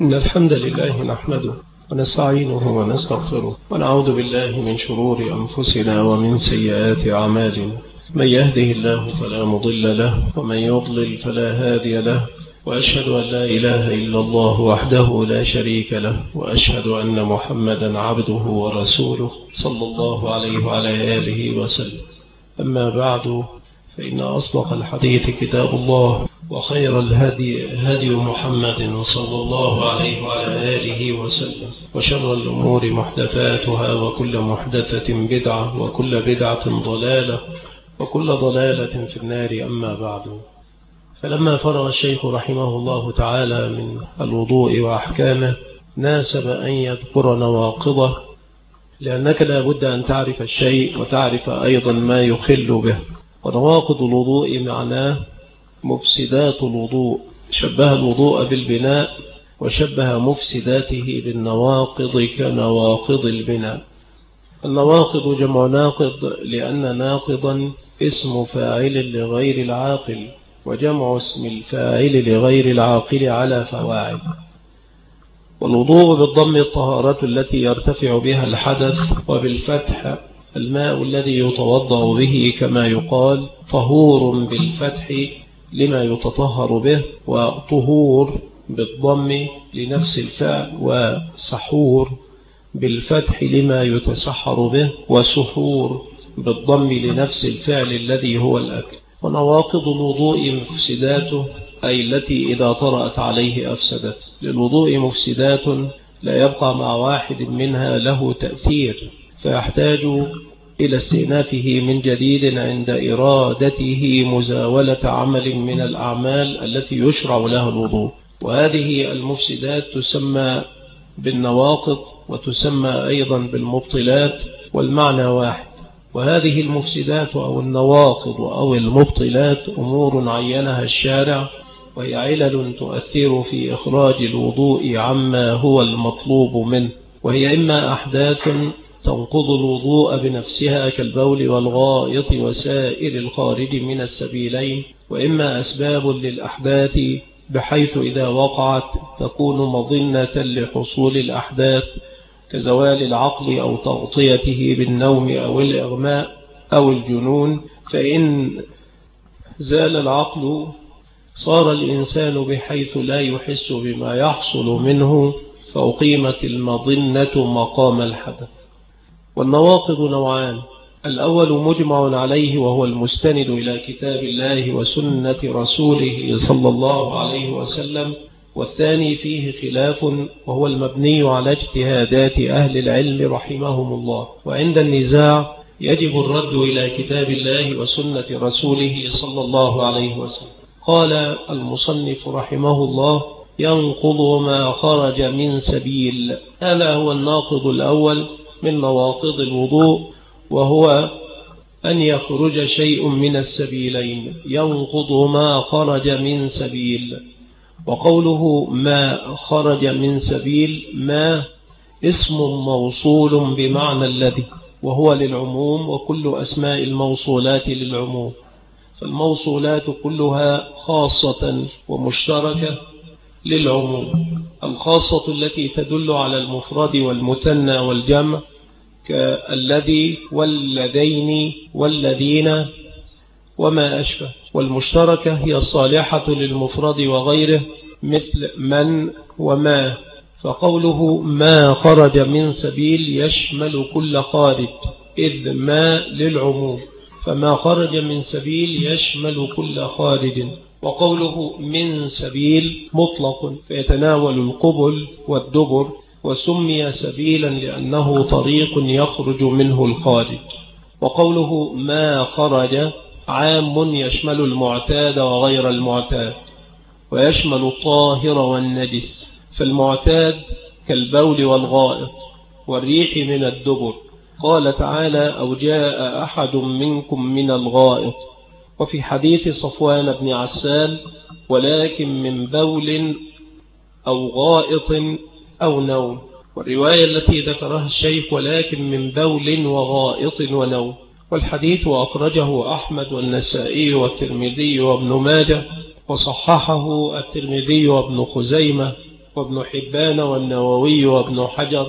إن الحمد لله نحمده ونستعينه ونستغفره ونعوذ بالله من شرور أنفسنا ومن سيئات أعمالنا. من يهده الله فلا مضل له ومن يضلل فلا هادي له، وأشهد أن لا إله إلا الله وحده لا شريك له، وأشهد أن محمدا عبده ورسوله صلى الله عليه وعلى آله وسلم. أما بعد، فإن أصدق الحديث كتاب الله، وخير الهدي هدي محمد صلى الله عليه وعلى آله وسلم، وشر الأمور محدثاتها، وكل محدثة بدعة، وكل بدعة ضلالة، وكل ضلالة في النار. أما بعد، فلما فرغ الشيخ رحمه الله تعالى من الوضوء وأحكامه ناسب أن يذكر نواقضه، لأنك لا بد أن تعرف الشيء وتعرف أيضا ما يخل به. ونواقض الوضوء معناه مفسدات الوضوء، شبه الوضوء بالبناء وشبه مفسداته بالنواقض كنواقض البناء. النواقض جمع ناقض، لأن ناقضا اسم فاعل لغير العاقل، وجمع اسم الفاعل لغير العاقل على فواعل. والوضوء بالضم الطهارة التي يرتفع بها الحدث، وبالفتح الماء الذي يتوضأ به، كما يقال طهور بالفتح لما يتطهر به، وطهور بالضم لنفس الفعل، وسحور بالفتح لما يتسحر به، وسحور بالضم لنفس الفعل الذي هو الأكل. ونواقض الوضوء مفسداته، أي التي إذا طرأت عليه أفسدت. للوضوء مفسدات لا يبقى مع واحد منها له تأثير، فيحتاج إلى استئنافه من جديد عند إرادته مزاولة عمل من الأعمال التي يشرع لها الوضوء. وهذه المفسدات تسمى بالنواقض، وتسمى أيضا بالمبطلات، والمعنى واحد. وهذه المفسدات أو النواقض أو المبطلات أمور عينها الشارع، وهي علل تؤثر في إخراج الوضوء عما هو المطلوب منه. وهي إما أحداث تنقض الوضوء بنفسها كالبول والغائط وسائر الخارج من السبيلين، وإما أسباب للأحداث بحيث إذا وقعت تكون مظنة لحصول الأحداث، كزوال العقل أو تغطيته بالنوم أو الإغماء أو الجنون. فإن زال العقل صار الإنسان بحيث لا يحس بما يحصل منه، فأقيمت المظنة مقام الحدث. والنواقض نوعان: الأول مجمع عليه وهو المستند إلى كتاب الله وسنة رسوله صلى الله عليه وسلم، والثاني فيه خلاف وهو المبني على اجتهادات أهل العلم رحمهم الله. وعند النزاع يجب الرد إلى كتاب الله وسنة رسوله صلى الله عليه وسلم. قال المصنف رحمه الله: ينقض ما خرج من سبيل. هذا هو الناقض الأول من نواقض الوضوء، وهو أن يخرج شيء من السبيلين. ينقض ما خرج من سبيل. وقوله ما خرج من سبيل، ما اسم موصول بمعنى الذي، وهو للعموم، وكل أسماء الموصولات للعموم. فالموصولات كلها خاصة ومشتركة للعموم. الخاصة التي تدل على المفرد والمثنى والجمع، كالذي واللذين والذين وما أشبه. والمشتركة هي الصالحة للمفرد وغيره، مثل من وما. فقوله ما خرج من سبيل يشمل كل خارج، إذ ما للعموم، فما خرج من سبيل يشمل كل خارج. وقوله من سبيل مطلق، فيتناول القبل والدبر، وسمي سبيلا لأنه طريق يخرج منه الخارج. وقوله ما خرج عام يشمل المعتاد وغير المعتاد، ويشمل الطاهر والنجس. فالمعتاد كالبول والغائط والريح من الدبر. قال تعالى: أو جاء أحد منكم من الغائط. وفي حديث صفوان بن عسال: ولكن من بول أو غائط أو نوم. والرواية التي ذكرها الشيخ: ولكن من بول وغائط ونوم. والحديث أخرجه أحمد والنسائي والترمذي وابن ماجه، وصححه الترمذي وابن خزيمة وابن حبان والنووي وابن حجر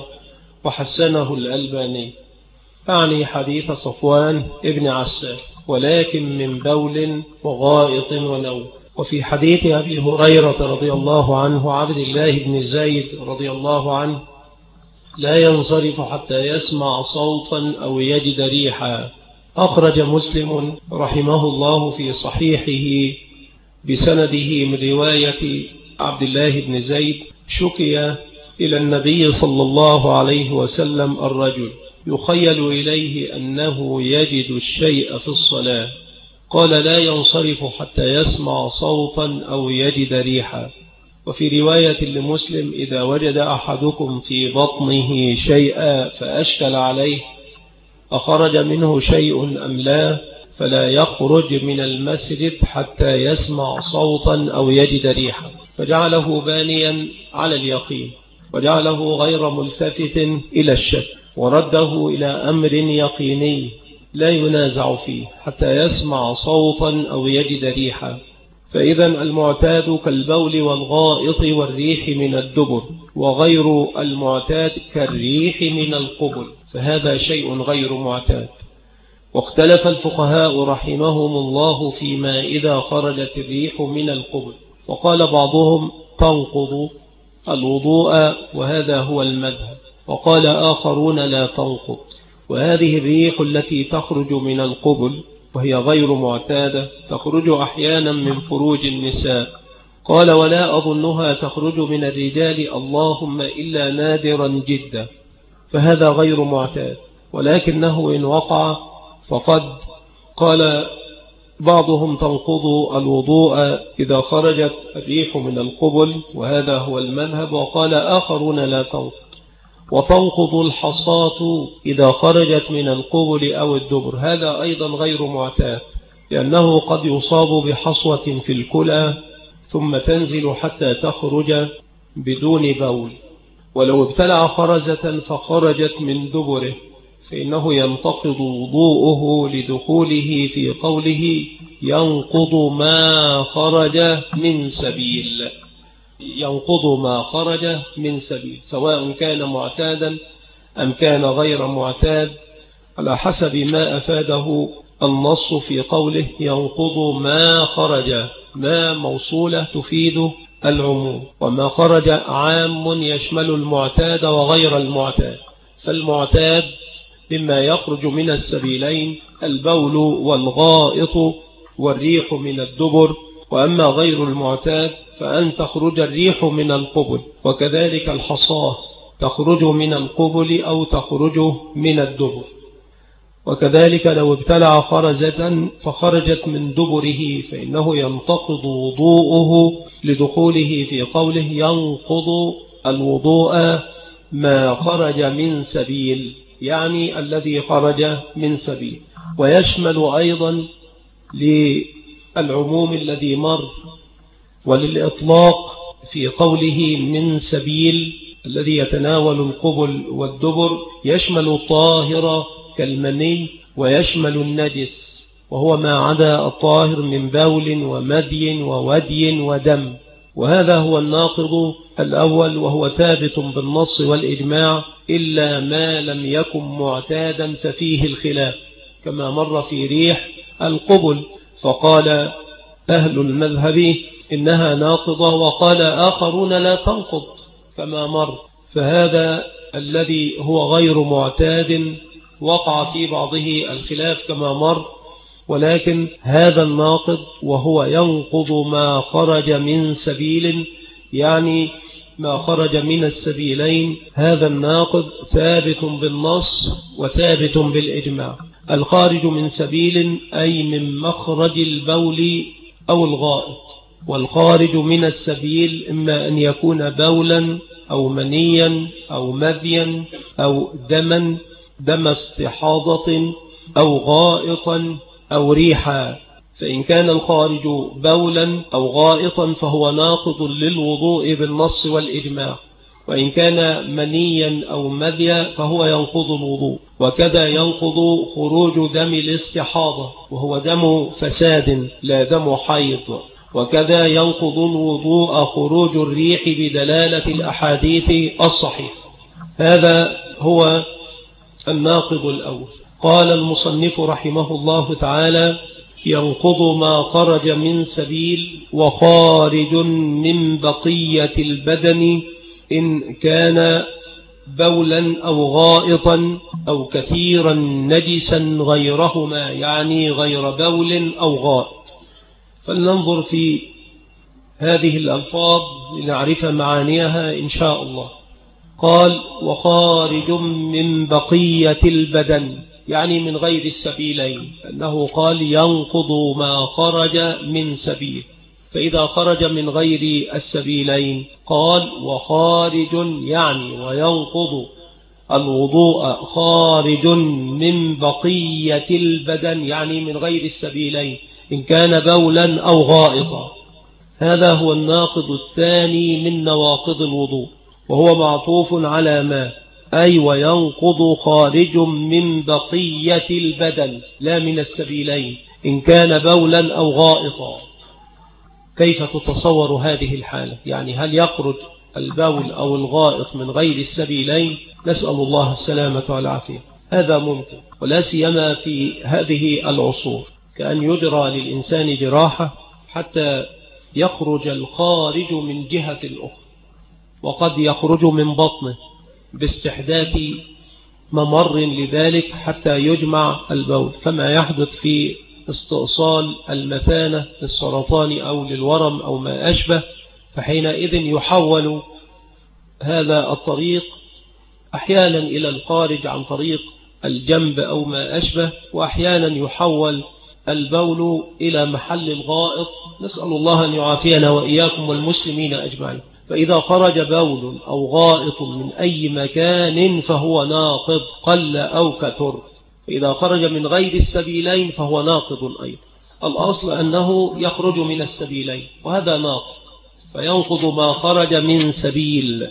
وحسنه الألباني، أعني حديث صفوان ابن عسال، ولكن من بول وغائط ونوم. وفي حديث أبي هريرة رضي الله عنه عبد الله بن زيد رضي الله عنه: لا ينصرف حتى يسمع صوتا أو يجد ريحا. أخرج مسلم رحمه الله في صحيحه بسنده من رواية عبد الله بن زيد: شكي إلى النبي صلى الله عليه وسلم الرجل يخيل إليه أنه يجد الشيء في الصلاة، قال: لا ينصرف حتى يسمع صوتا أو يجد ريحا. وفي رواية لمسلم: إذا وجد أحدكم في بطنه شيئا فأشكل عليه أخرج منه شيء أم لا، فلا يخرج من المسجد حتى يسمع صوتا أو يجد ريحا. فجعله بانيا على اليقين، وجعله غير ملتفت إلى الشك، ورده إلى أمر يقيني لا ينازع فيه حتى يسمع صوتا أو يجد ريحا. فإذا المعتاد كالبول والغائط والريح من الدبر، وغير المعتاد كالريح من القبل، فهذا شيء غير معتاد. واختلف الفقهاء رحمهم الله فيما إذا خرجت الريح من القبل، وقال بعضهم تنقض الوضوء، وهذا هو المذهب، وقال آخرون لا تنقض. وهذه الريح التي تخرج من القبل وهي غير معتادة تخرج أحيانا من فروج النساء، قال: ولا أظنها تخرج من الرجال اللهم إلا نادرا جدا، فهذا غير معتاد، ولكنه إن وقع فقد قال بعضهم تنقض الوضوء إذا خرجت الريح من القبل، وهذا هو المذهب، وقال آخرون لا تنقض. وتنقض الحصاة إذا خرجت من القبل أو الدبر، هذا أيضا غير معتاد، لأنه قد يصاب بحصوة في الكلى ثم تنزل حتى تخرج بدون بول. ولو ابتلع خرزة فخرجت من دبره فإنه ينتقض وضوءه لدخوله في قوله: ينقض ما خرج من سبيل. ينقض ما خرج من سبيل، سواء كان معتادا أم كان غير معتاد، على حسب ما أفاده النص في قوله ينقض ما خرج. ما موصولة تفيد العموم، وما خرج عام يشمل المعتاد وغير المعتاد. فالمعتاد مما يخرج من السبيلين البول والغائط والريح من الدبر، وأما غير المعتاد فأن تخرج الريح من القبل، وكذلك الحصاة تخرج من القبل أو تخرج من الدبر. وكذلك لو ابتلع خرزة فخرجت من دبره فإنه ينتقض وضوءه لدخوله في قوله ينقض الوضوء ما خرج من سبيل، يعني الذي خرج من سبيل. ويشمل أيضا للعموم الذي مر وللإطلاق في قوله من سبيل الذي يتناول القبل والدبر، يشمل الطاهر كالمني، ويشمل النجس وهو ما عدا الطاهر من بول ومدي وودي ودم. وهذا هو الناقض الأول، وهو ثابت بالنص والإجماع، إلا ما لم يكن معتادا ففيه الخلاف، كما مر في ريح القبل، فقال أهل المذهب إنها ناقضة، وقال آخرون لا تنقض كما مر. فهذا الذي هو غير معتاد وقع في بعضه الخلاف كما مر، ولكن هذا الناقض وهو ينقض ما خرج من سبيل، يعني ما خرج من السبيلين، هذا الناقض ثابت بالنص وثابت بالإجماع. الخارج من سبيل أي من مخرج البول أو الغائط، والخارج من السبيل إما أن يكون بولا أو منيا أو مذيا أو دم استحاضة أو غائطا أو ريحا. فإن كان الخارج بولا أو غائطا فهو ناقض للوضوء بالنص والإجماع، وإن كان منيا أو مذيا فهو ينقض الوضوء. وكذا ينقض خروج دم الاستحاضة، وهو دم فساد لا دم حيض. وكذا ينقض الوضوء خروج الريح بدلالة الأحاديث الصحيحة. هذا هو الناقض الأول. قال المصنف رحمه الله تعالى: ينقض ما خرج من سبيل وخارج من بقية البدن إن كان بولا أو غائطا أو كثيرا نجسا غيرهما، يعني غير بول أو غائط. فلننظر في هذه الألفاظ لنعرف معانيها إن شاء الله. قال: وخارج من بقية البدن، يعني من غير السبيلين، أنه قال ينقض ما خرج من سبيل، فإذا خرج من غير السبيلين قال وخارج، يعني وينقض الوضوء خارج من بقية البدن، يعني من غير السبيلين، إن كان بولا أو غائطا. هذا هو الناقض الثاني من نواقض الوضوء، وهو معطوف على ما، أي وينقض خارج من بقية البدن لا من السبيلين، إن كان بولا أو غائطا. كيف تتصور هذه الحالة؟ يعني هل يخرج البول أو الغائط من غير السبيلين؟ نسأل الله السلامة والعافية. هذا ممكن، ولا سيما في هذه العصور، كأن يجرى للإنسان جراحة حتى يخرج الخارج من جهة الأخرى، وقد يخرج من بطنه باستحداث ممر لذلك حتى يجمع البول، كما يحدث في استئصال المثانة للسرطان أو للورم أو ما أشبه. فحينئذ يحول هذا الطريق أحيانا إلى الخارج عن طريق الجنب أو ما أشبه، وأحيانا يحول البول إلى محل الغائط. نسأل الله أن يعافينا وإياكم والمسلمين أجمعين. فإذا خرج بول أو غائط من أي مكان فهو ناقض قل أو كثر. فإذا خرج من غير السبيلين فهو ناقض أيضا. الأصل أنه يخرج من السبيلين، وهذا ناقض، فينقض ما خرج من سبيل.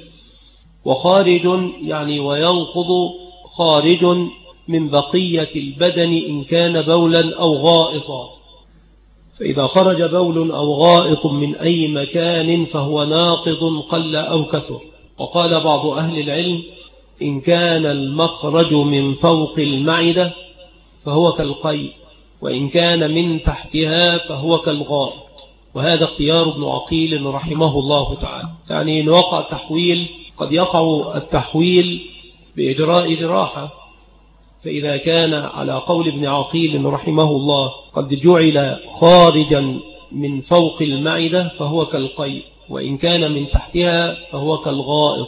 وخارج يعني وينقض خارج من بقية البدن إن كان بولا أو غائطا. فإذا خرج بول أو غائط من أي مكان فهو ناقض قل أو كثر. وقال بعض أهل العلم: إن كان المخرج من فوق المعدة فهو كالقيء، وإن كان من تحتها فهو كالغائط. وهذا اختيار ابن عقيل رحمه الله تعالى. يعني إن وقع تحويل، قد يقع التحويل بإجراء جراحة، فإذا كان على قول ابن عقيل رحمه الله قد جعل خارجا من فوق المعدة فهو كالقيء، وإن كان من تحتها فهو كالغائط.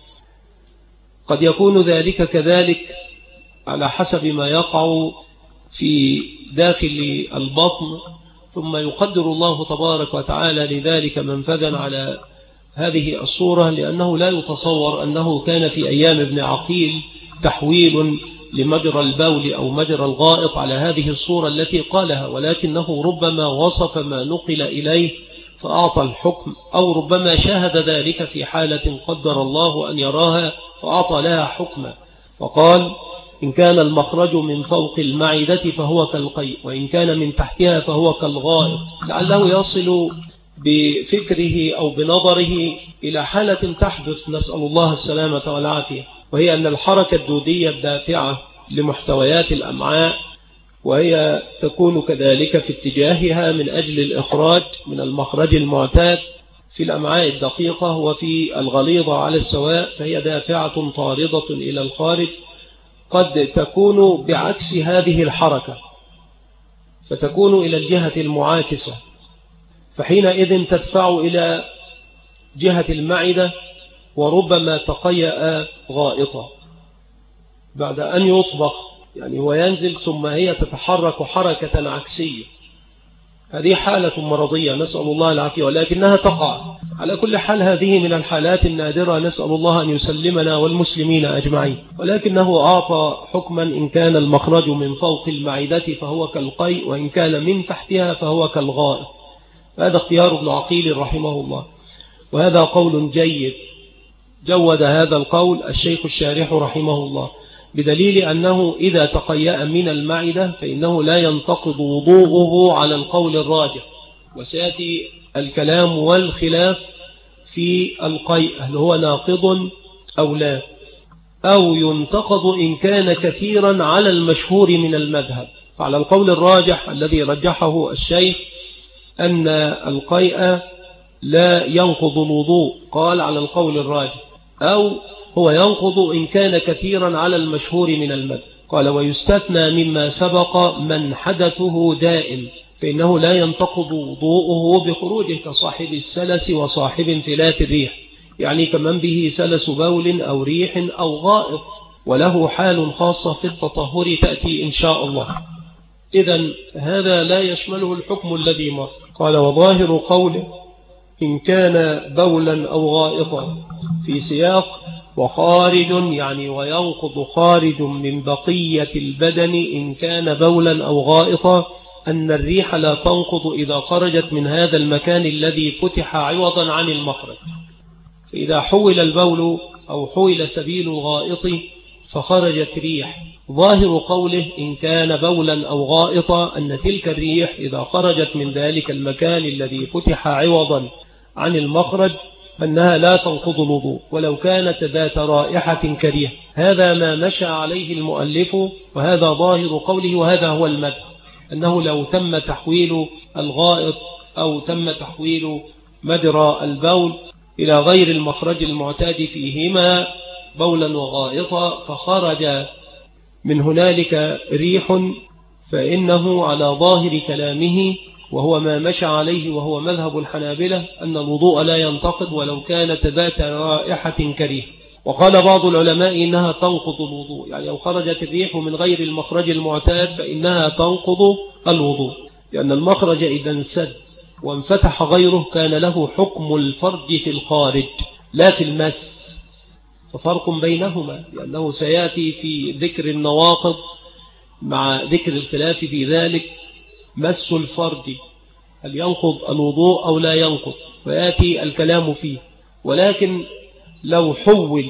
قد يكون ذلك كذلك على حسب ما يقع في داخل البطن، ثم يقدر الله تبارك وتعالى لذلك منفذا على هذه الصورة، لأنه لا يتصور أنه كان في أيام ابن عقيل تحويل لمجرى البول أو مجرى الغائط على هذه الصورة التي قالها، ولكنه ربما وصف ما نقل إليه فأعطى الحكم، أو ربما شاهد ذلك في حالة قدر الله أن يراها فأعطى لها حكما، فقال: إن كان المخرج من فوق المعدة فهو كالقيء، وإن كان من تحتها فهو كالغائط، لعله يصل بفكره أو بنظره إلى حالة تحدث، نسأل الله السلامة والعافية، وهي أن الحركة الدودية الدافعة لمحتويات الأمعاء، وهي تكون كذلك في اتجاهها من أجل الإخراج من المخرج المعتاد في الأمعاء الدقيقة وفي الغليظة على السواء، فهي دافعة طاردة إلى الخارج، قد تكون بعكس هذه الحركة فتكون إلى الجهة المعاكسة، فحينئذ تدفع إلى جهة المعدة، وربما تقيأ غائطة بعد أن يطبخ، يعني وينزل ثم هي تتحرك حركة عكسية. هذه حالة مرضية نسأل الله العافية، ولكنها تقع. على كل حال هذه من الحالات النادرة، نسأل الله أن يسلمنا والمسلمين أجمعين. ولكنه أعطى حكما: إن كان المخرج من فوق المعدة فهو كالقيء، وإن كان من تحتها فهو كالغائط. هذا اختيار ابن عقيل رحمه الله، وهذا قول جيد. جود هذا القول الشيخ الشارح رحمه الله بدليل أنه إذا تقيأ من المعدة فإنه لا ينتقض وضوءه على القول الراجح، وسيأتي الكلام والخلاف في القيء هل هو ناقض أو لا، أو ينتقض إن كان كثيرا على المشهور من المذهب. فعلى القول الراجح الذي رجحه الشيخ أن القيء لا ينقض الوضوء، قال على القول الراجح، أو هو ينقض إن كان كثيرا على المشهور من المذهب. قال ويستثنى مما سبق من حدثه دائم فإنه لا ينتقض وضوءه بخروجه كصاحب السلس وصاحب انفلات الريح، يعني كمن به سلس بول أو ريح أو غائط، وله حال خاصة في التطهر تأتي إن شاء الله. إذن هذا لا يشمله الحكم الذي مر. قال وظاهر قوله إن كان بولا أو غائطا في سياق وخارج، يعني وينقض خارج من بقية البدن إن كان بولا أو غائطا، أن الريح لا تنقض إذا خرجت من هذا المكان الذي فتح عوضا عن المخرج. فإذا حول البول أو حول سبيل الغائط فخرجت ريح، ظاهر قوله إن كان بولا أو غائطا أن تلك الريح إذا خرجت من ذلك المكان الذي فتح عوضا عن المخرج فإنها لا تنقض الوضوء ولو كانت ذات رائحة كريهة. هذا ما مشى عليه المؤلف، وهذا ظاهر قوله، وهذا هو المذهب، أنه لو تم تحويل الغائط أو تم تحويل مجرى البول إلى غير المخرج المعتاد فيهما بولا وغائطا فخرج من هنالك ريح، فإنه على ظاهر كلامه وهو ما مشى عليه وهو مذهب الحنابلة أن الوضوء لا ينتقض ولو كانت ذات رائحة كريهة. وقال بعض العلماء إنها تنقض الوضوء، يعني لو خرجت الريح من غير المخرج المعتاد فإنها تنقض الوضوء، لأن المخرج إذا انسد وانفتح غيره كان له حكم الفرج في الخارج لا في المس، ففرق بينهما، لأنه سيأتي في ذكر النواقض مع ذكر الخلاف في ذلك مس الفرج هل ينقض الوضوء أو لا ينقض، ويأتي الكلام فيه. ولكن لو حول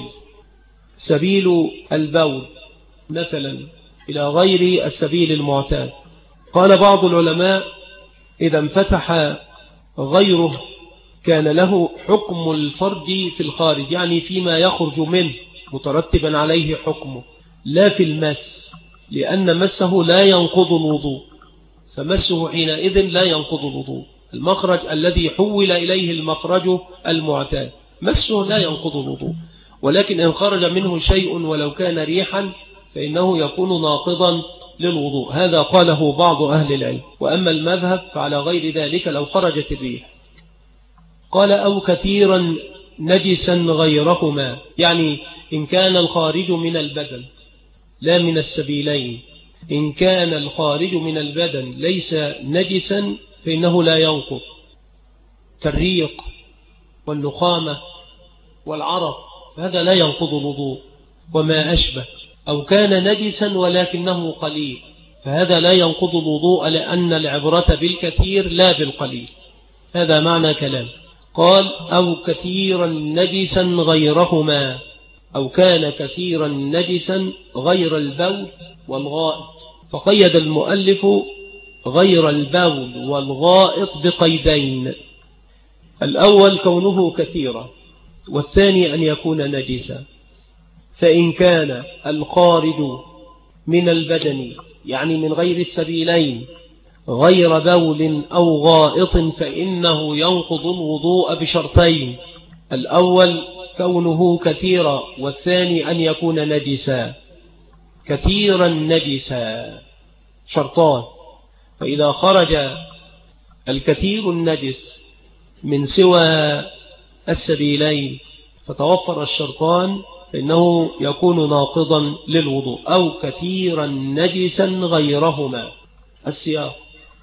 سبيل البول مثلا إلى غير السبيل المعتاد، قال بعض العلماء إذا انفتح غيره كان له حكم الفرج في الخارج، يعني فيما يخرج منه مترتبا عليه حكمه، لا في المس، لأن مسه لا ينقض الوضوء، فمسه حينئذ لا ينقض الوضوء. المخرج الذي حول إليه المخرج المعتاد مسه لا ينقض الوضوء، ولكن إن خرج منه شيء ولو كان ريحا فإنه يكون ناقضا للوضوء. هذا قاله بعض أهل العلم. وأما المذهب فعلى غير ذلك لو خرجت الريح. قال أو كثيرا نجسا غيرهما، يعني إن كان الخارج من البدن لا من السبيلين، إن كان الخارج من البدن ليس نجسا فإنه لا ينقض، كالريق والنخامة والعرق، هذا لا ينقض الوضوء وما أشبه. أو كان نجسا ولكنه قليل فهذا لا ينقض الوضوء، لأن العبرة بالكثير لا بالقليل. هذا معنى كلام. قال أو كثيرا نجسا غيرهما، أو كان كثيرا نجسا غير البول والغائط، فقيد المؤلف غير البول والغائط بقيدين: الأول كونه كثيرا، والثاني أن يكون نجسا. فإن كان الخارج من البدن يعني من غير السبيلين غير بول أو غائط فإنه ينقض الوضوء بشرطين: الأول كونه كثيرا، والثاني أن يكون نجسا. كثيرا نجسا شرطان، فإذا خرج الكثير النجس من سوى السبيلين فتوفر الشرطان فإنه يكون ناقضا للوضوء. أو كثيرا نجسا غيرهما، السياق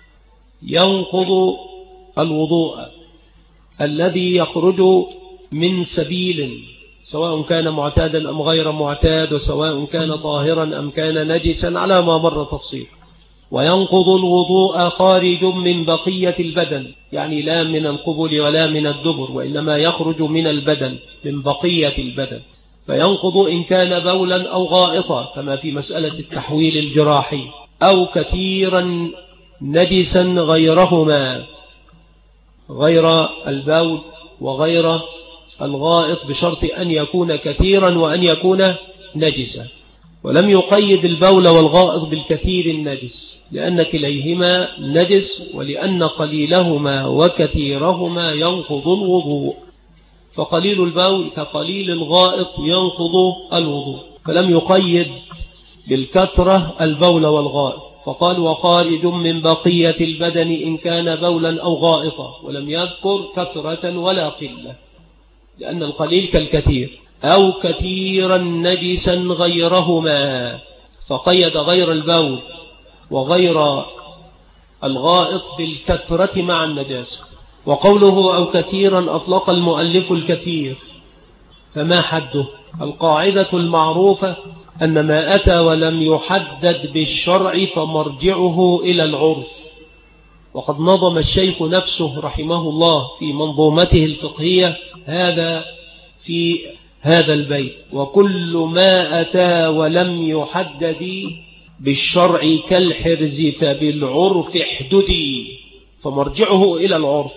ينقض الوضوء الذي يخرج من سبيل سواء كان معتادا أم غير معتاد، وسواء كان طاهرا أم كان نجسا على ما مر تفصيل. وينقض الوضوء خارج من بقية البدن، يعني لا من القبل ولا من الدبر، وإنما يخرج من البدن من بقية البدن، فينقض إن كان بولا أو غائطا كما في مسألة التحويل الجراحي. أو كثيرا نجسا غيرهما، غير البول وغير الغائط بشرط أن يكون كثيرا وأن يكون نجسا، ولم يقيد البول والغائط بالكثير النجس لأن كليهما نجس، ولأن قليلهما وكثيرهما ينقض الوضوء، فقليل البول كقليل الغائط ينقض الوضوء، فلم يقيد بالكثرة البول والغائط، فقال وخارج من بقية البدن إن كان بولا أو غائطا، ولم يذكر كثرة ولا قلة لأن القليل كالكثير، أو كثيرا نجسا غيرهما، فقيد غير البول وغير الغائط بالكثرة مع النجاسة. وقوله أو كثيرا أطلق المؤلف الكثير، فما حده؟ القاعدة المعروفة أن ما أتى ولم يحدد بالشرع فمرجعه إلى العرف، وقد نظم الشيخ نفسه رحمه الله في منظومته الفقهية هذا في هذا البيت: وكل ما أتى ولم يحدد بالشرع كالحرز فبالعرف احددي، فمرجعه إلى العرف.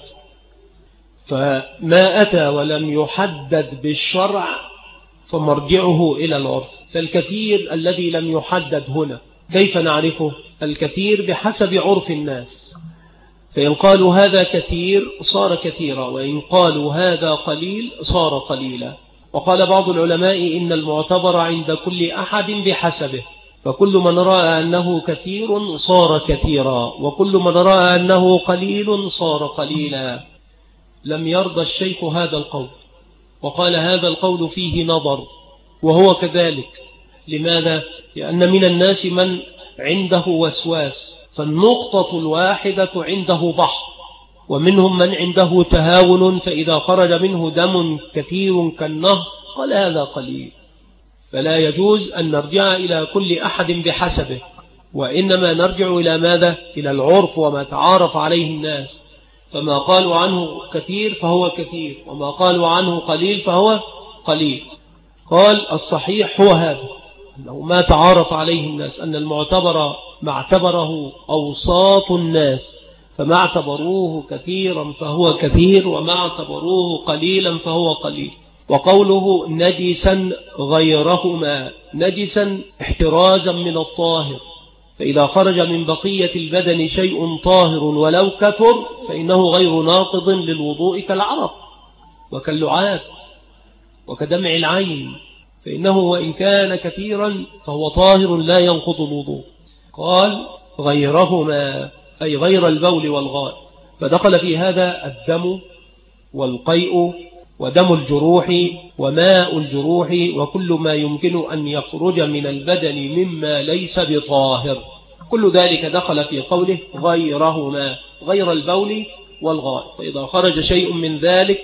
فما أتى ولم يحدد بالشرع فمرجعه إلى العرف. فالكثير الذي لم يحدد هنا كيف نعرفه؟ الكثير بحسب عرف الناس، فإن قالوا هذا كثير صار كثيرا، وإن قالوا هذا قليل صار قليلا. وقال بعض العلماء إن المعتبر عند كل أحد بحسبه، فكل من رأى أنه كثير صار كثيرا، وكل من رأى أنه قليل صار قليلا. لم يرضى الشيخ هذا القول، وقال هذا القول فيه نظر، وهو كذلك. لماذا؟ لأن من الناس من عنده وسواس، فالنقطة الواحدة عنده بحر، ومنهم من عنده تهاون، فإذا خرج منه دم كثير كالنهر قال هذا قليل. فلا يجوز أن نرجع إلى كل أحد بحسبه، وإنما نرجع إلى ماذا؟ إلى العرف وما تعارف عليه الناس، فما قالوا عنه كثير فهو كثير، وما قالوا عنه قليل فهو قليل. قال الصحيح هو هذا، أنه ما تعارف عليه الناس، أن المعتبر ما اعتبره أوساط الناس، فما اعتبروه كثيرا فهو كثير، وما اعتبروه قليلا فهو قليل. وقوله نجسا غيرهما، نجسا احترازا من الطاهر، فإذا خرج من بقية البدن شيء طاهر ولو كثر فإنه غير ناقض للوضوء كالعرق وكاللعاب وكدمع العين، فإنه وإن كان كثيرا فهو طاهر لا ينقض الوضوء. قال غيرهما أي غير البول والغائط، فدخل في هذا الدم والقيء ودم الجروح وماء الجروح وكل ما يمكن أن يخرج من البدن مما ليس بطاهر، كل ذلك دخل في قوله غيرهما، غير البول والغائط. فإذا خرج شيء من ذلك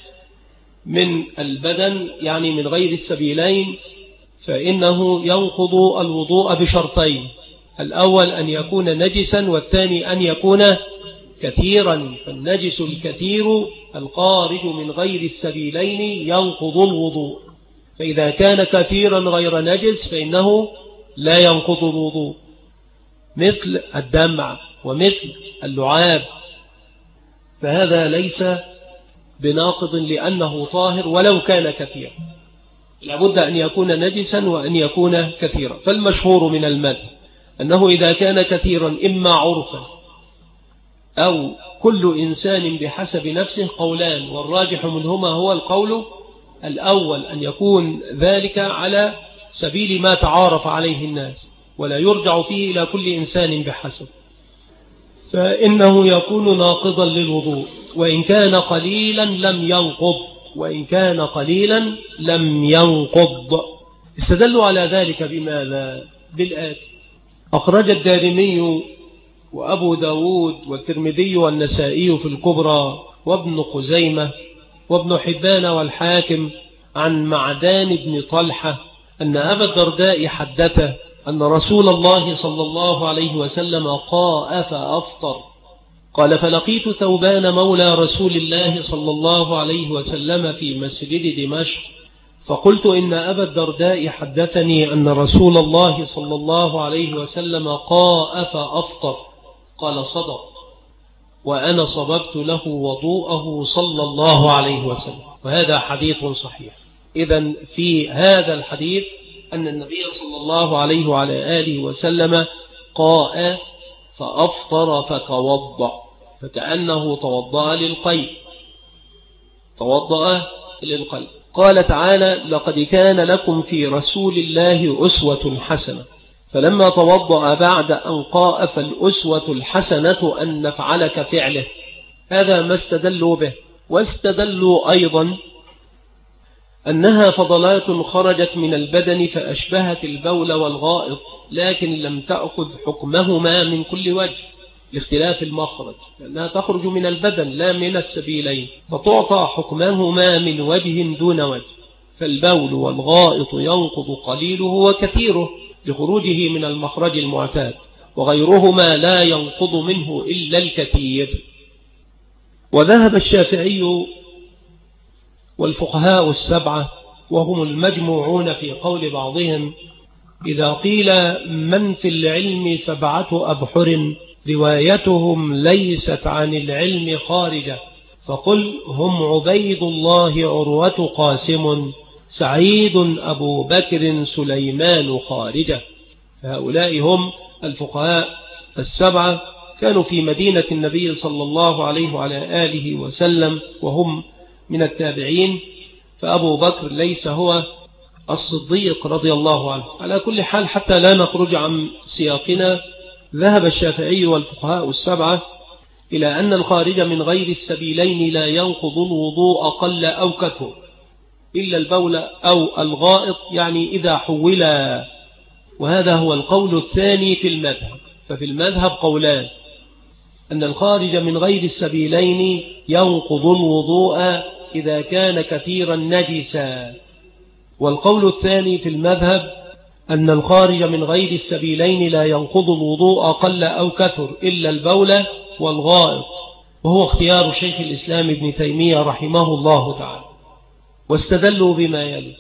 من البدن يعني من غير السبيلين فإنه ينقض الوضوء بشرطين: الأول أن يكون نجسا، والثاني أن يكون كثيرا. فالنجس الكثير الخارج من غير السبيلين ينقض الوضوء، فإذا كان كثيرا غير نجس فإنه لا ينقض الوضوء، مثل الدمع ومثل اللعاب، فهذا ليس بناقض لأنه طاهر ولو كان كثيرا، لابد أن يكون نجسا وأن يكون كثيرا. فالمشهور من المذهب أنه إذا كان كثيرا إما عرفا أو كل إنسان بحسب نفسه قولان، والراجح منهما هو القول الأول، أن يكون ذلك على سبيل ما تعارف عليه الناس ولا يرجع فيه إلى كل إنسان بحسب، فإنه يكون ناقضا للوضوء، وإن كان قليلا لم ينقض، وإن كان قليلا لم ينقض. استدلوا على ذلك بماذا؟ بالآتي: أخرج الدارمي وأبو داود والترمذي والنسائي في الكبرى وابن خزيمة وابن حبان والحاكم عن معدان بن طلحة أن أبا الدرداء حدثه أن رسول الله صلى الله عليه وسلم قاء فأفطر. قال: فلقيت ثوبان مولى رسول الله صلى الله عليه وسلم في مسجد دمشق، فقلت: إن أبا الدرداء حدثني أن رسول الله صلى الله عليه وسلم قاء فأفطر. قال: صدق. وأنا صببت له وضوءه صلى الله عليه وسلم. وهذا حديث صحيح. إذن في هذا الحديث أن النبي صلى الله عليه وعلى آله وسلم قاء فأفطر فتوضأ، فكأنه توضأ للقيء، توضأ للقلب. قال تعالى: لقد كان لكم في رسول الله أسوة حسنة. فلما توضأ بعد أن قاء فالأسوة الحسنة أن نفعل كفعله. هذا ما استدلوا به. واستدلوا أيضا أنها فضلات خرجت من البدن فأشبهت البول والغائط، لكن لم تأخذ حكمهما من كل وجه لاختلاف المخرج، لأنها تخرج من البدن لا من السبيلين، فتعطى حكمهما من وجه دون وجه. فالبول والغائط ينقض قليله وكثيره لخروجه من المخرج المعتاد، وغيرهما لا ينقض منه إلا الكثير. وذهب الشافعي والفقهاء السبعة وهم المجموعون في قول بعضهم: إذا قيل من في العلم 7 أبحر روايتهم ليست عن العلم خارجة، فقل هم عبيد الله عروة قاسم سعيد أبو بكر سليمان خارجة. هؤلاء هم الفقهاء السبعة، كانوا في مدينة النبي صلى الله عليه وعلى آله وسلم، وهم من التابعين. فأبو بكر ليس هو الصديق رضي الله عنه. على كل حال، حتى لا نخرج عن سياقنا، ذهب الشافعي والفقهاء السبعة إلى أن الخارج من غير السبيلين لا ينقض الوضوء قل أو كثر إلا البول أو الغائط، يعني إذا حولا. وهذا هو القول الثاني في المذهب. ففي المذهب قولان: أن الخارج من غير السبيلين ينقض الوضوء إذا كان كثيرا نجسا. والقول الثاني في المذهب أن الخارج من غير السبيلين لا ينقض الوضوء قل أو كثر إلا البول والغائط، وهو اختيار شيخ الإسلام ابن تيمية رحمه الله تعالى. واستدلوا بما يلي: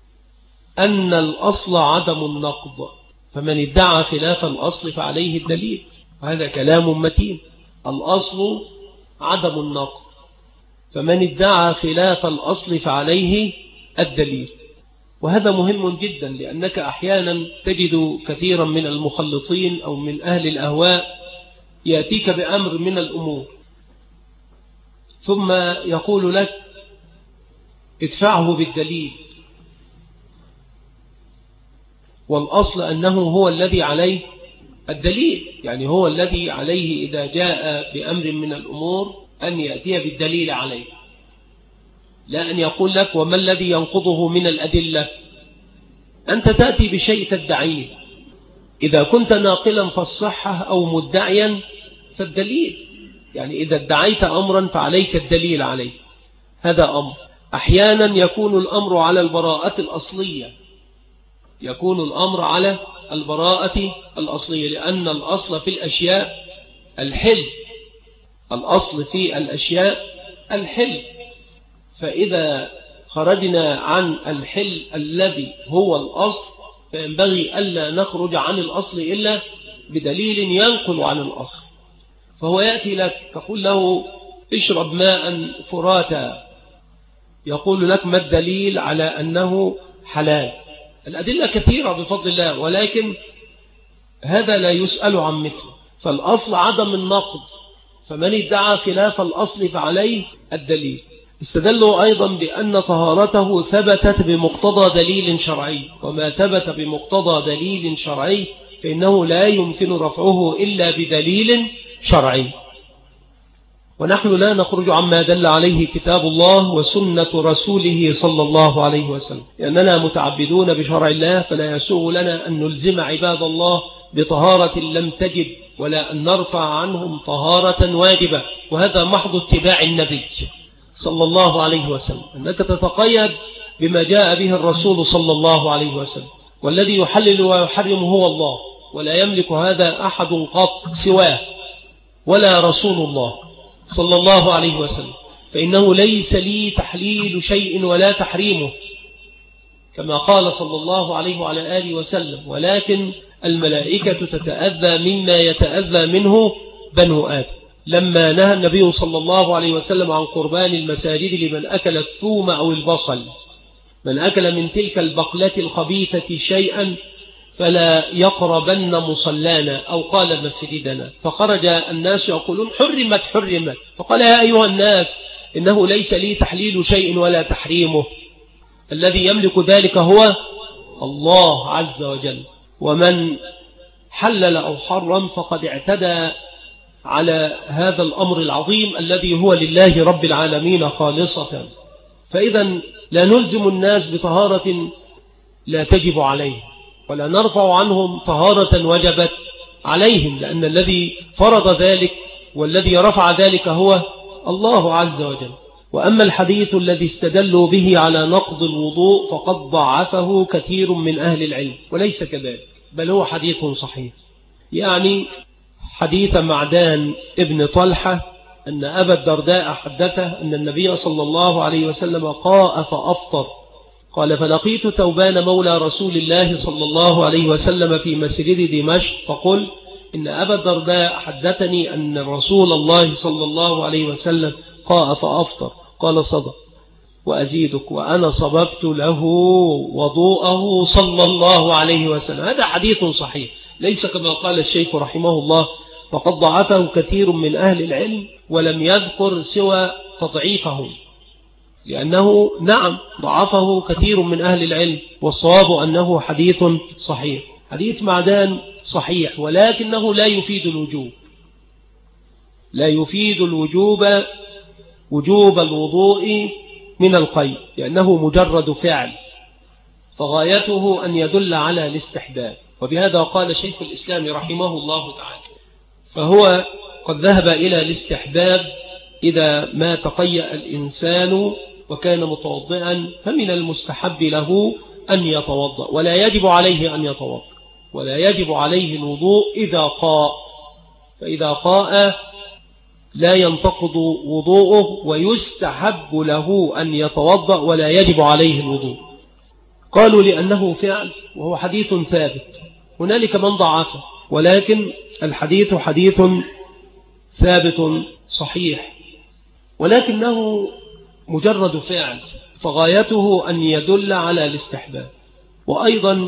أن الأصل عدم النقض، فمن ادعى خلاف الأصل فعليه الدليل. وهذا كلام متين. الأصل عدم النقض، فمن ادعى خلاف الأصل فعليه الدليل. وهذا مهم جدا، لأنك أحيانا تجد كثيرا من المخلطين أو من أهل الأهواء يأتيك بأمر من الأمور ثم يقول لك ادفعه بالدليل، والأصل أنه هو الذي عليه الدليل، يعني هو الذي عليه إذا جاء بأمر من الأمور أن يأتي بالدليل عليه، لا أن يقول لك وما الذي ينقضه من الأدلة. أنت تأتي بشيء تدعيه، إذا كنت ناقلا فالصحة أو مدعيا فالدليل، يعني إذا ادعيت أمرا فعليك الدليل عليه. هذا أمر. أحيانا يكون الأمر على البراءة الأصلية، يكون الأمر على البراءة الأصلية، لأن الأصل في الأشياء الحل، الأصل في الأشياء الحل. فإذا خرجنا عن الحل الذي هو الأصل فينبغي ألا نخرج عن الأصل إلا بدليل ينقل عن الأصل. فهو يأتي لك تقول له اشرب ماء فراتا، يقول لك ما الدليل على أنه حلال؟ الأدلة كثيرة بفضل الله، ولكن هذا لا يسأل عن مثله. فالأصل عدم النقض، فمن ادعى خلاف الأصل فعليه الدليل. استدلوا أيضا بأن طهارته ثبتت بمقتضى دليل شرعي، وما ثبت بمقتضى دليل شرعي فإنه لا يمكن رفعه إلا بدليل شرعي. ونحن لا نخرج عما دل عليه كتاب الله وسنة رسوله صلى الله عليه وسلم، لأننا متعبدون بشرع الله، فلا يسوغ لنا أن نلزم عباد الله بطهارة لم تجب، ولا أن نرفع عنهم طهارة واجبة. وهذا محض اتباع النبي صلى الله عليه وسلم، أنك تتقيد بما جاء به الرسول صلى الله عليه وسلم، والذي يحلل ويحرم هو الله، ولا يملك هذا أحد قط سواه ولا رسول الله صلى الله عليه وسلم، فإنه ليس لي تحليل شيء ولا تحريمه، كما قال صلى الله عليه وعلى آله وسلم: ولكن الملائكة تتأذى مما يتأذى منه بنو آدم. لما نهى النبي صلى الله عليه وسلم عن قربان المساجد لمن أكل الثوم أو البصل، من أكل من تلك البقلة الخبيثة شيئا فلا يقربن مصلانا أو قال مسجدنا. فخرج الناس يقولون حرمت حرمت، فقال يا أيها الناس إنه ليس لي تحليل شيء ولا تحريمه، الذي يملك ذلك هو الله عز وجل، ومن حلل أو حرم فقد اعتدى على هذا الأمر العظيم الذي هو لله رب العالمين خالصة. فإذا لا نلزم الناس بطهارة لا تجب عليه، ولا نرفع عنهم طهارة وجبت عليهم، لأن الذي فرض ذلك والذي رفع ذلك هو الله عز وجل. وأما الحديث الذي استدلوا به على نقض الوضوء فقد ضعفه كثير من أهل العلم، وليس كذلك، بل هو حديث صحيح. يعني حديث معدان ابن طلحة أن أبا الدرداء حدثه أن النبي صلى الله عليه وسلم قاء فأفطر، قال فلقيت ثوبان مولى رسول الله صلى الله عليه وسلم في مسجد دمشق فقل إن أبا الدرداء حدثني أن رسول الله صلى الله عليه وسلم قاء فأفطر، قال صدق وأزيدك وأنا صببت له وضوءه صلى الله عليه وسلم. هذا حديث صحيح، ليس كما قال الشيخ رحمه الله فقد ضعفه كثير من أهل العلم، ولم يذكر سوى تضعيفه، لأنه نعم ضعفه كثير من أهل العلم، والصواب أنه حديث صحيح. حديث معدان صحيح، ولكنه لا يفيد الوجوب، لا يفيد الوجوب وجوب الوضوء من القيء، لأنه مجرد فعل، فغايته أن يدل على الاستحباب. وبهذا قال شيخ الإسلام رحمه الله تعالى، فهو قد ذهب إلى الاستحباب إذا ما تقيأ الإنسان وكان متوضئا فمن المستحب له أن يتوضأ، ولا يجب عليه أن يتوضأ، ولا يجب عليه الوضوء إذا قاء، فإذا قاء لا ينتقض وضوءه، ويستحب له أن يتوضأ ولا يجب عليه الوضوء. قالوا لأنه فعل وهو حديث ثابت، هنالك من ضعفه، ولكن الحديث حديث ثابت صحيح، ولكنه مجرد فعل، فغايته أن يدل على الاستحباب. وأيضا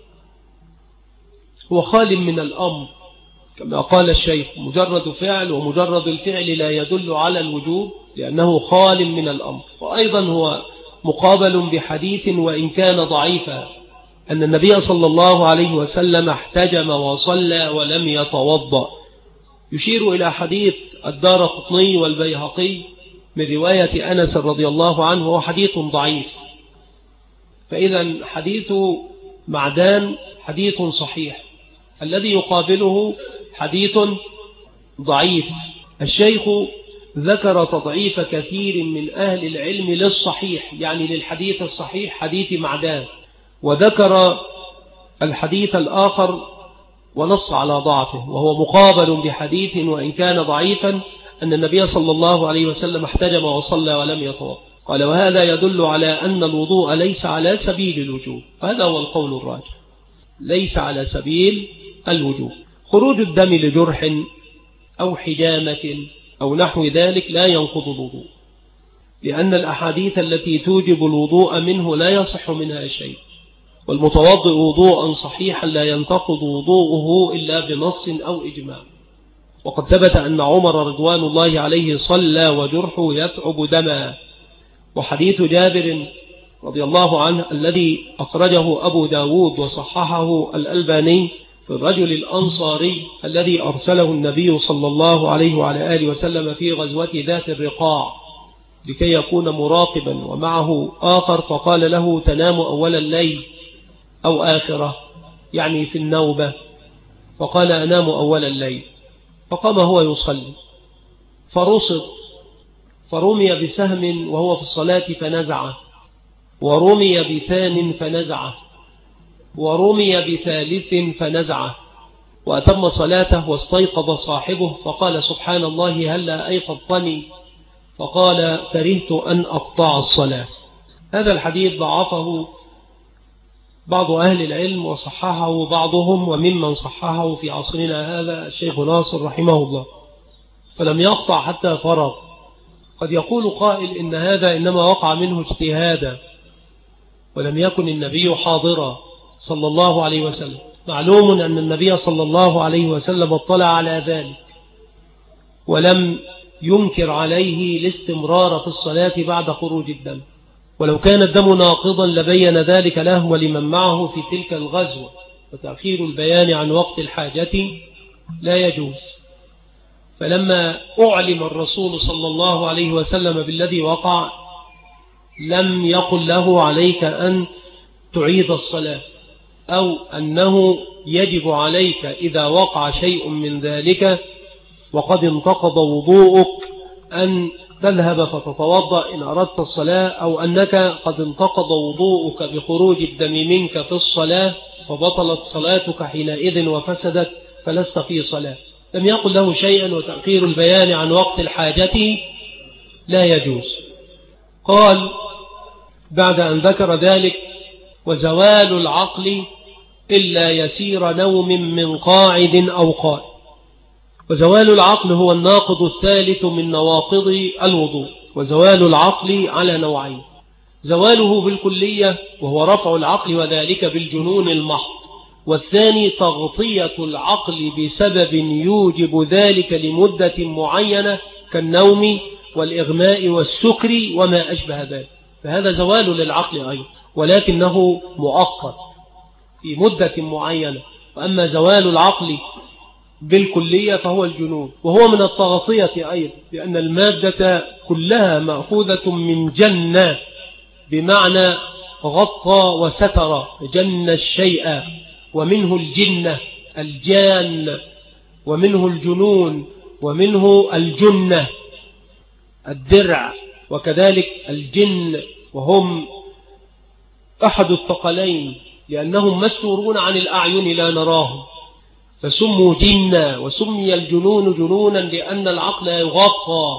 هو خال من الأمر كما قال الشيخ، مجرد فعل، ومجرد الفعل لا يدل على الوجوب لأنه خال من الأمر. وأيضا هو مقابل بحديث وإن كان ضعيفا أن النبي صلى الله عليه وسلم احتجم وصلى ولم يتوضأ، يشير إلى حديث الدارقطني والبيهقي من رواية أنس رضي الله عنه، وهو حديث ضعيف. فإذا حديث معدان حديث صحيح، الذي يقابله حديث ضعيف. الشيخ ذكر تضعيف كثير من أهل العلم للصحيح، يعني للحديث الصحيح حديث معدان، وذكر الحديث الآخر ونص على ضعفه، وهو مقابل بحديث وإن كان ضعيفا أن النبي صلى الله عليه وسلم احتجم وصلى ولم يتوضأ. قال وهذا يدل على أن الوضوء ليس على سبيل الوجوب، هذا هو القول الراجح، ليس على سبيل الوجوب. خروج الدم لجرح أو حجامة أو نحو ذلك لا ينقض الوضوء، لأن الأحاديث التي توجب الوضوء منه لا يصح منها شيء، والمتوضئ وضوءا صحيحا لا ينتقض وضوءه إلا بنص أو إجماع. وقد ثبت أن عمر رضوان الله عليه صلى وجرحه يثعب دما. وحديث جابر رضي الله عنه الذي أخرجه أبو داود وصححه الألباني في الرجل الأنصاري الذي أرسله النبي صلى الله عليه وعلى آله وسلم في غزوة ذات الرقاع لكي يكون مراقبا ومعه آخر، فقال له تنام أول الليل أو آخرة، يعني في النوبة، فقال أنام أول الليل، فقام هو يصلي فرصد، فرمي بسهم وهو في الصلاة فنزعه، ورمي بثان فنزعه، ورمي بثالث فنزعه، وأتم صلاته واستيقظ صاحبه فقال سبحان الله هلا أيقظتني، فقال كرهت أن أقطع الصلاة. هذا الحديث ضعفه بعض أهل العلم وصححه بعضهم، وممن صححه في عصرنا هذا الشيخ ناصر رحمه الله. فلم يقطع حتى فرغ. قد يقول قائل إن هذا إنما وقع منه اجتهادا ولم يكن النبي حاضرا صلى الله عليه وسلم. معلوم أن النبي صلى الله عليه وسلم اطلع على ذلك ولم ينكر عليه الاستمرار في الصلاة بعد خروج الدم، ولو كان الدم ناقضا لبين ذلك له ولمن معه في تلك الغزوة، وتأخير البيان عن وقت الحاجة لا يجوز. فلما أعلم الرسول صلى الله عليه وسلم بالذي وقع لم يقل له عليك أن تعيد الصلاة، أو أنه يجب عليك إذا وقع شيء من ذلك وقد انتقض وضوءك أن تذهب فتتوضأ إن أردت الصلاة، أو أنك قد انتقض وضوءك بخروج الدم منك في الصلاة فبطلت صلاتك حينئذ وفسدت فلست في صلاة. لم يقل له شيئا، وتأخير البيان عن وقت الحاجة لا يجوز. قال بعد أن ذكر ذلك: وزوال العقل إلا يسير نوم من قاعد أو قائم. وزوال العقل هو الناقض الثالث من نواقض الوضوء. وزوال العقل على نوعين: زواله بالكلية وهو رفع العقل وذلك بالجنون المحض، والثاني تغطية العقل بسبب يوجب ذلك لمدة معينة كالنوم والإغماء والسكر وما أشبه ذلك، فهذا زوال للعقل أيضا ولكنه مؤقت في مدة معينة. وأما زوال العقل بالكلية فهو الجنون، وهو من التغطية أيضا، لأن المادة كلها مأخوذة من جنة بمعنى غطى وستر، جن الشيء، ومنه الجنة الجان، ومنه الجنون، ومنه الجنة الدرع، وكذلك الجن، وهم أحد الثقلين لأنهم مستورون عن الأعين لا نراهم فسموا جنا، وسمي الجنون جنونا لأن العقل يغطى.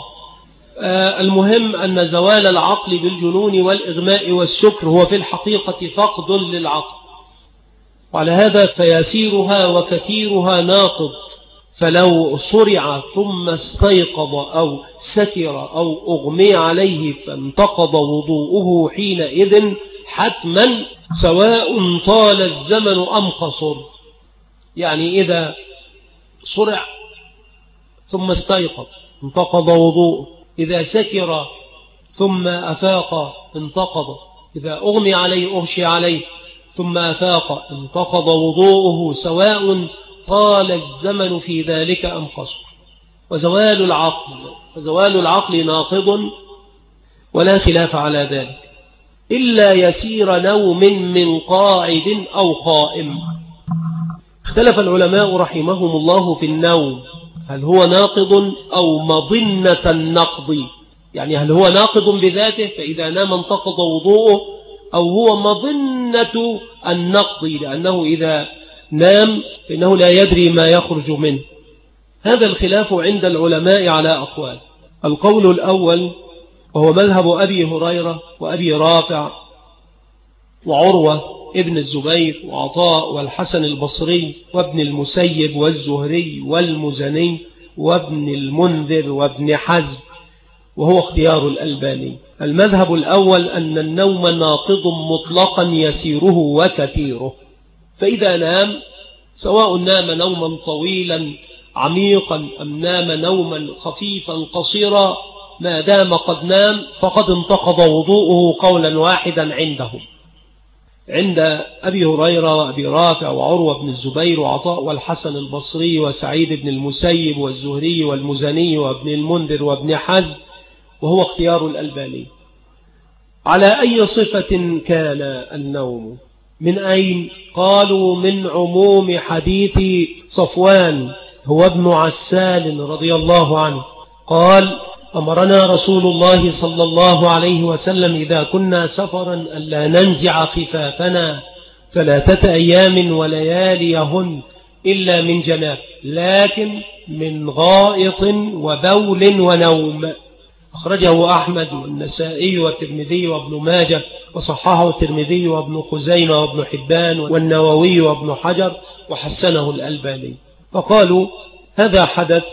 المهم أن زوال العقل بالجنون والإغماء والسكر هو في الحقيقة فقد للعقل، وعلى هذا فيسيرها وكثيرها ناقض، فلو صرع ثم استيقظ أو سكر أو أغمي عليه فانتقض وضوءه حينئذ حتما، سواء طال الزمن أم قصر. يعني إذا صرع ثم استيقظ انتقض وضوءه، إذا سكر ثم أفاق انتقض، إذا أغمي عليه أغشي عليه ثم أفاق انتقض وضوءه، سواء طال الزمن في ذلك أم قصر. وزوال العقل فزوال العقل ناقض ولا خلاف على ذلك، إلا يسير نوم من قاعد أو قائم. اختلف العلماء رحمهم الله في النوم، هل هو ناقض أو مظنة النقض، يعني هل هو ناقض بذاته فإذا نام انتقض وضوءه، أو هو مظنة النقض لأنه إذا نام فإنه لا يدري ما يخرج منه. هذا الخلاف عند العلماء على أقوال. القول الأول وهو مذهب أبي هريرة وأبي رافع وعروة ابن الزبير وعطاء والحسن البصري وابن المسيب والزهري والمزني وابن المنذر وابن حزم، وهو اختيار الألباني. المذهب الأول أن النوم ناقض مطلقا يسيره وكثيره، فإذا نام سواء نام نوما طويلا عميقا أم نام نوما خفيفا قصيرا، ما دام قد نام فقد انتقض وضوءه قولا واحدا عندهم، عند أبي هريرة وأبي رافع وعروة بن الزبير وعطاء والحسن البصري وسعيد بن المسيب والزهري والمزني وابن المنذر وابن حزم، وهو اختيار الألباني. على أي صفة كان النوم؟ من أين؟ قالوا من عموم حديث صفوان هو ابن عسال رضي الله عنه قال: أمرنا رسول الله صلى الله عليه وسلم إذا كنا سفرا ألا ننزع خفافنا 3 أيام ولياليهن إلا من جناب، لكن من غائط وبول ونوم. أخرجه أحمد والنسائي والترمذي وابن ماجه، وصححه الترمذي وابن خزيمة وابن حبان والنووي وابن حجر، وحسنه الألباني. فقالوا هذا حدث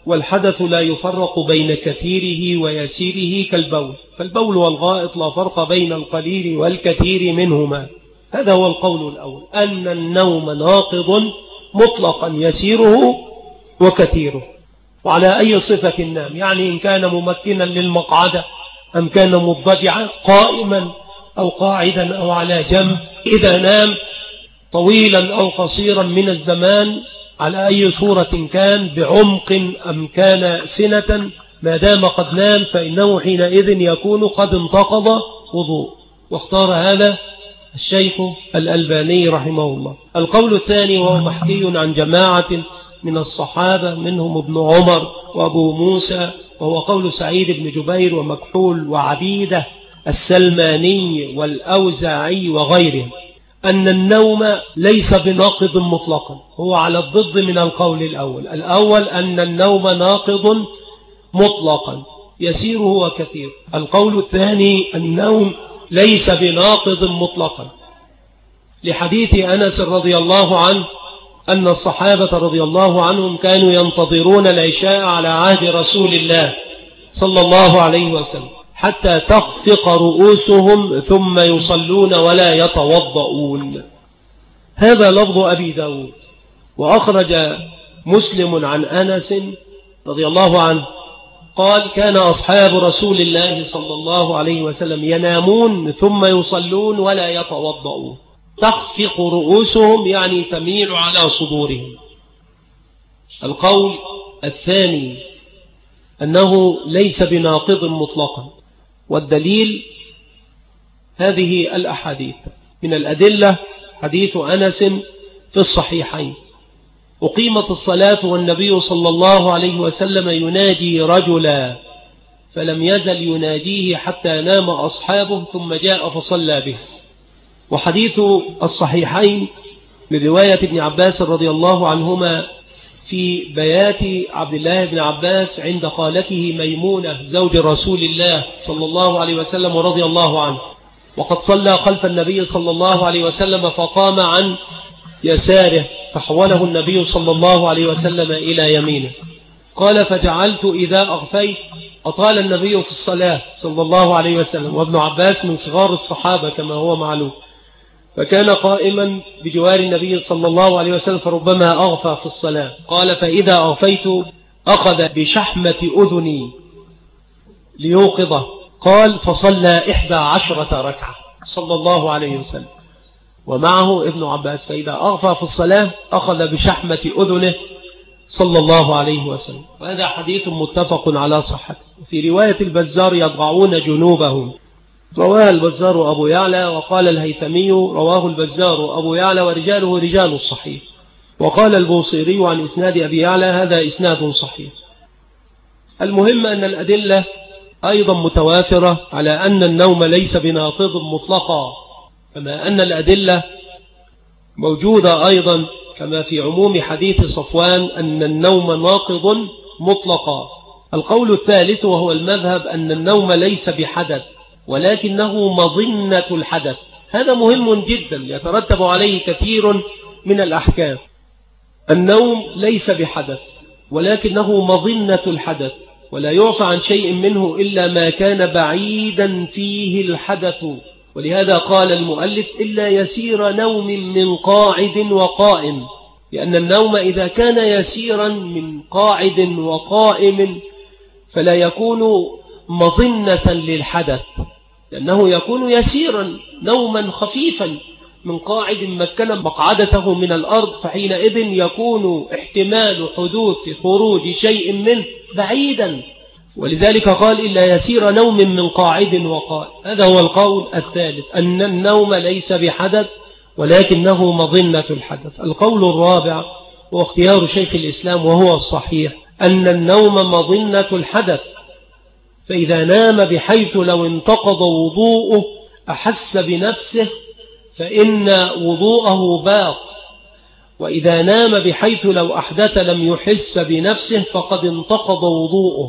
والحدث لا يفرق بين كثيره ويسيره كالبول، فالبول والغائط لا فرق بين القليل والكثير منهما. هذا هو القول الأول، أن النوم ناقض مطلقا يسيره وكثيره. وعلى أي صفة نام، يعني إن كان ممكنا للمقعدة أم كان مضطجعا قائما أو قاعدا أو على جنب، إذا نام طويلا أو قصيرا من الزمان على أي صورة كان، بعمق أم كان سنة، ما دام قد نام فإنه حينئذ يكون قد انتقض وضوء. واختار هذا الشيخ الألباني رحمه الله. القول الثاني وهو محكي عن جماعة من الصحابة منهم ابن عمر وأبو موسى، وهو قول سعيد بن جبير ومكحول وعبيدة السلماني والأوزاعي وغيرهم، أن النوم ليس بناقض مطلقا، هو على الضد من القول الأول أن النوم ناقض مطلقا يسيره وكثير. القول الثاني النوم ليس بناقض مطلقا، لحديث أنس رضي الله عنه أن الصحابة رضي الله عنهم كانوا ينتظرون العشاء على عهد رسول الله صلى الله عليه وسلم حتى تخفق رؤوسهم ثم يصلون ولا يتوضؤون. هذا لفظ أبي داود. وأخرج مسلم عن أنس رضي الله عنه قال كان أصحاب رسول الله صلى الله عليه وسلم ينامون ثم يصلون ولا يتوضؤون. تخفق رؤوسهم يعني تميل على صدورهم. القول الثاني أنه ليس بناقض مطلقا، والدليل هذه الأحاديث. من الأدلة حديث أنس في الصحيحين: أقيمت الصلاة والنبي صلى الله عليه وسلم يناجي رجلا فلم يزل يناجيه حتى نام أصحابه ثم جاء فصلى به. وحديث الصحيحين من رواية ابن عباس رضي الله عنهما في بيات عبد الله بن عباس عند خالته ميمونة زوج رسول الله صلى الله عليه وسلم ورضي الله عنه، وقد صلى خلف النبي صلى الله عليه وسلم فقام عن يساره فحوله النبي صلى الله عليه وسلم إلى يمينه. قال فجعلت إذا أغفيت أطال النبي في الصلاة صلى الله عليه وسلم، وابن عباس من صغار الصحابة كما هو معلوم، فكان قائما بجوار النبي صلى الله عليه وسلم فربما أغفى في الصلاة. قال فإذا أغفيت أخذ بشحمة أذني ليوقظه. قال فصلى 11 ركعة صلى الله عليه وسلم ومعه ابن عباس، فإذا أغفى في الصلاة أخذ بشحمة أذنه صلى الله عليه وسلم. وهذا حديث متفق على صحته. في رواية البزار يضعون جنوبهم، رواه البزار أبو يعلى، وقال الهيثمي رواه البزار أبو يعلى ورجاله رجال الصحيح. وقال البوصيري عن إسناد أبي يعلى هذا إسناد صحيح. المهم أن الأدلة أيضا متوافرة على أن النوم ليس بناقض مطلقا، كما أن الأدلة موجودة أيضا كما في عموم حديث صفوان أن النوم ناقض مطلقا. القول الثالث وهو المذهب أن النوم ليس بحدث ولكنه مظنة الحدث. هذا مهم جدا يترتب عليه كثير من الأحكام. النوم ليس بحدث ولكنه مظنة الحدث، ولا يعفى عن شيء منه إلا ما كان بعيدا فيه الحدث. ولهذا قال المؤلف إلا يسير نوم من قاعد وقائم، لأن النوم إذا كان يسيرا من قاعد وقائم فلا يكون مظنة للحدث، لأنه يكون يسيرا نوما خفيفا من قاعد مكن مقعدته من الأرض، فحينئذ يكون احتمال حدوث خروج شيء منه بعيدا. ولذلك قال إلا يسير نوم من قاعد وقائم. هذا هو القول الثالث، أن النوم ليس بحدث ولكنه مظنة الحدث. القول الرابع واختيار شيخ الإسلام وهو الصحيح، أن النوم مظنة الحدث، فإذا نام بحيث لو انتقض وضوءه أحس بنفسه فإن وضوءه باق، وإذا نام بحيث لو أحدث لم يحس بنفسه فقد انتقض وضوءه.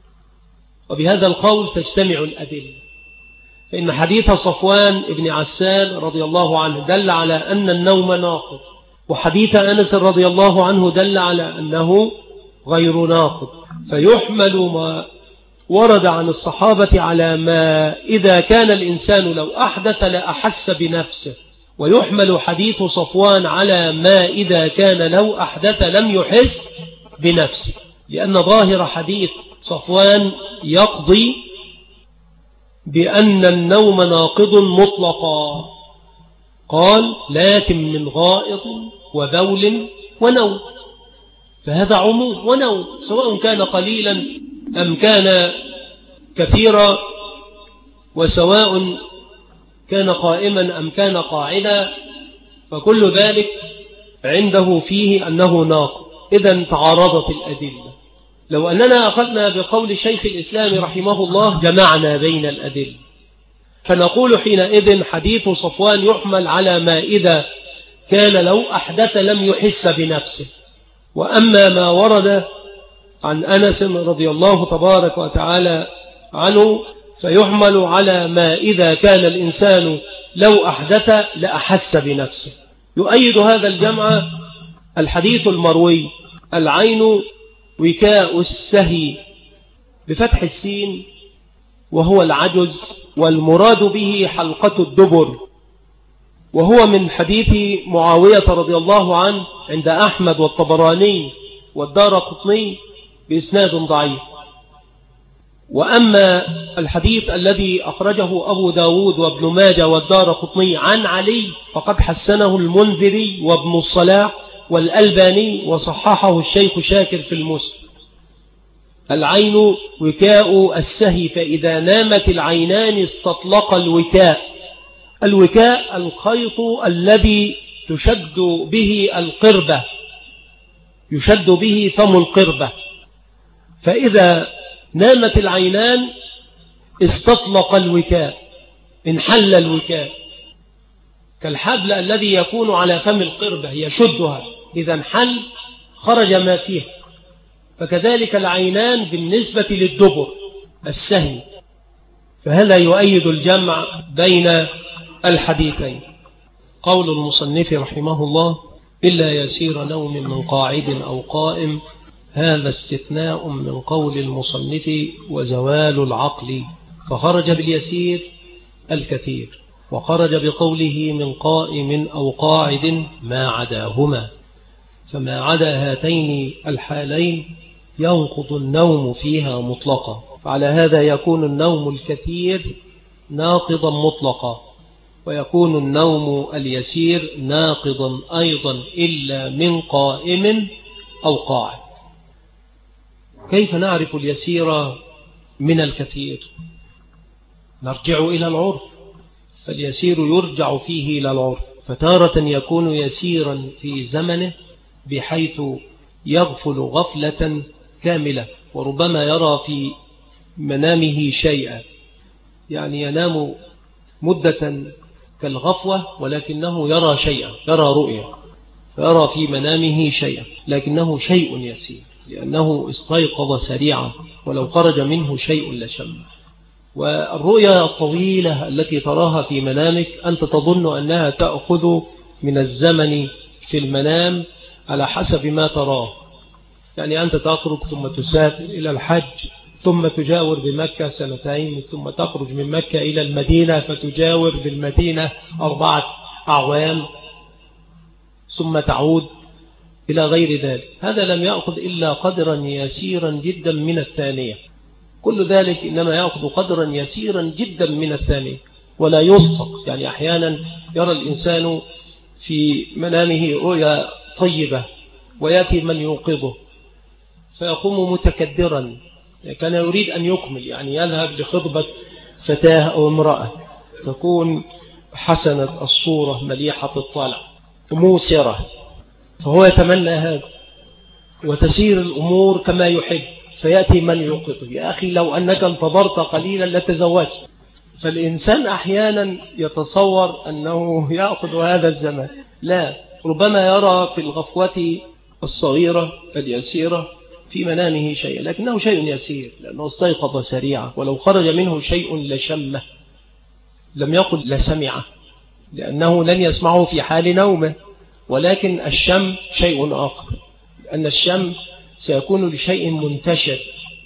وبهذا القول تجتمع الأدلة، فإن حديث صفوان بن عسال رضي الله عنه دل على أن النوم ناقض، وحديث أنس رضي الله عنه دل على أنه غير ناقض. فيحمل ما ورد عن الصحابة على ما إذا كان الإنسان لو أحدث لأحس بنفسه، ويحمل حديث صفوان على ما إذا كان لو أحدث لم يحس بنفسه، لأن ظاهر حديث صفوان يقضي بأن النوم ناقض مطلقا. قال لكن من غائط وبول ونوم، فهذا عموم ونوم، سواء كان قليلا أم كان كثيرا، وسواء كان قائما أم كان قاعدا، فكل ذلك عنده فيه أنه ناقض. إذن تعارضت الأدلة. لو أننا أخذنا بقول شيخ الإسلام رحمه الله جمعنا بين الأدلة، فنقول حينئذ حديث صفوان يحمل على ما إذا كان لو أحدث لم يحس بنفسه. وأما ما ورد عن أنس رضي الله تبارك وتعالى عنه فيحمل على ما إذا كان الإنسان لو أحدث لأحس بنفسه. يؤيد هذا الجمع الحديث المروي العين وكاء السهي بفتح السين، وهو العجز، والمراد به حلقة الدبر، وهو من حديث معاوية رضي الله عنه عند أحمد والطبراني والدارقطني بإسناد ضعيف. وأما الحديث الذي أخرجه أبو داود وابن ماجه والدارقطني عن علي فقد حسنه المنذري وابن الصلاح والألباني وصححه الشيخ شاكر في المسلم. العين وكاء السهي، فإذا نامت العينان استطلق الوكاء. الوكاء الخيط الذي تشد به القربة، يشد به فم القربة، فإذا نامت العينان استطلق الوكاء، انحل الوكاء، كالحبل الذي يكون على فم القربة يشدها، إذا انحل خرج ما فيها. فكذلك العينان بالنسبة للدبر السهي. فهذا يؤيد الجمع بين الحديثين. قول المصنف رحمه الله إلا يسير نوم من قاعد أو قائم، هذا استثناء من قول المصنف وزوال العقل، فخرج باليسير الكثير، وخرج بقوله من قائم أو قاعد ما عداهما، فما عدا هاتين الحالين ينقض النوم فيها مطلقا. فعلى هذا يكون النوم الكثير ناقضا مطلقا، ويكون النوم اليسير ناقضا أيضا إلا من قائم أو قاعد. كيف نعرف اليسير من الكثير؟ نرجع إلى العرف، فاليسير يرجع فيه إلى العرف، فتارة يكون يسيرا في زمنه بحيث يغفل غفلة كاملة، وربما يرى في منامه شيئا، يعني ينام مدة كالغفوة ولكنه يرى شيئا، يرى رؤيا، فيرى في منامه شيئا، لكنه شيء يسير لأنه استيقظ سريعا، ولو خرج منه شيء لشم. والرؤيا الطويلة التي تراها في منامك أنت تظن أنها تأخذ من الزمن في المنام على حسب ما تراه، يعني أنت تخرج ثم تسافر إلى الحج ثم تجاور بمكة سنتين، ثم تخرج من مكة إلى المدينة فتجاور بالمدينة 4 أعوام، ثم تعود إلى غير ذلك. هذا لم يأخذ إلا قدرا يسيرا جدا من الثانية، كل ذلك إنما يأخذ قدرا يسيرا جدا من الثانية ولا يلصق. يعني أحيانا يرى الإنسان في منامه رؤيا طيبة ويأتي من يوقظه فيقوم متكدرا، كان يريد أن يكمل، يعني يذهب لخطبة فتاة أو امرأة تكون حسنة الصورة مليحة الطالع موسرة، فهو يتمنى هذا وتسير الأمور كما يحب، فيأتي من يوقظه يا أخي لو أنك انتظرت قليلا لتزوجت. فالإنسان أحيانا يتصور أنه يأخذ هذا الزمان، لا، ربما يرى في الغفوة الصغيرة اليسيرة في منامه شيء، لكنه شيء يسير لأنه استيقظ سريعا، ولو خرج منه شيء لشمه، لم يقل لسمعه لأنه لن يسمعه في حال نومه، ولكن الشم شيء آخر، لأن الشم سيكون لشيء منتشر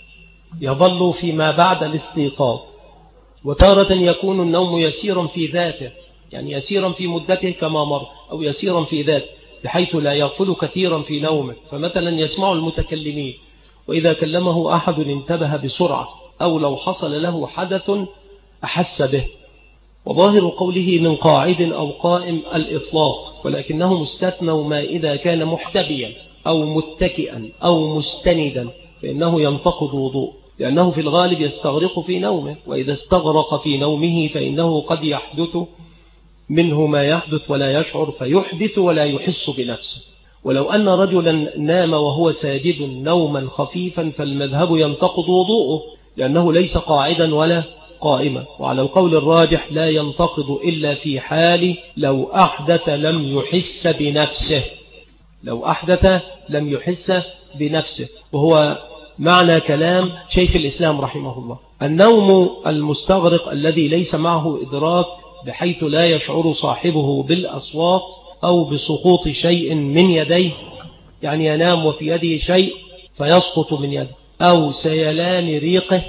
يظل فيما بعد الاستيقاظ، وتارة يكون النوم يسيرا في ذاته، يعني يسيرا في مدته كما مر، أو يسيرا في ذاته بحيث لا يغفل كثيرا في نومه. فمثلا يسمع المتكلمين، وإذا كلمه أحد انتبه بسرعة، أو لو حصل له حدث أحس به. وظاهر قوله من قاعد أو قائم الإطلاق، ولكنه مستثنى ما إذا كان محتبيا أو متكئا أو مستندا، فإنه ينتقض وضوء، لأنه في الغالب يستغرق في نومه، وإذا استغرق في نومه فإنه قد يحدث منه ما يحدث ولا يشعر، فيحدث ولا يحس بنفسه. ولو أن رجلا نام وهو ساجد نوما خفيفا فالمذهب ينتقض وضوءه، لأنه ليس قاعدا ولا قائما. وعلى القول الراجح لا ينتقض إلا في حال لو أحدث لم يحس بنفسه، لو أحدث لم يحس بنفسه، وهو معنى كلام شيخ الإسلام رحمه الله. النوم المستغرق الذي ليس معه إدراك بحيث لا يشعر صاحبه بالأصوات أو بسقوط شيء من يديه، يعني ينام وفي يده شيء فيسقط من يده، أو سيلان ريقه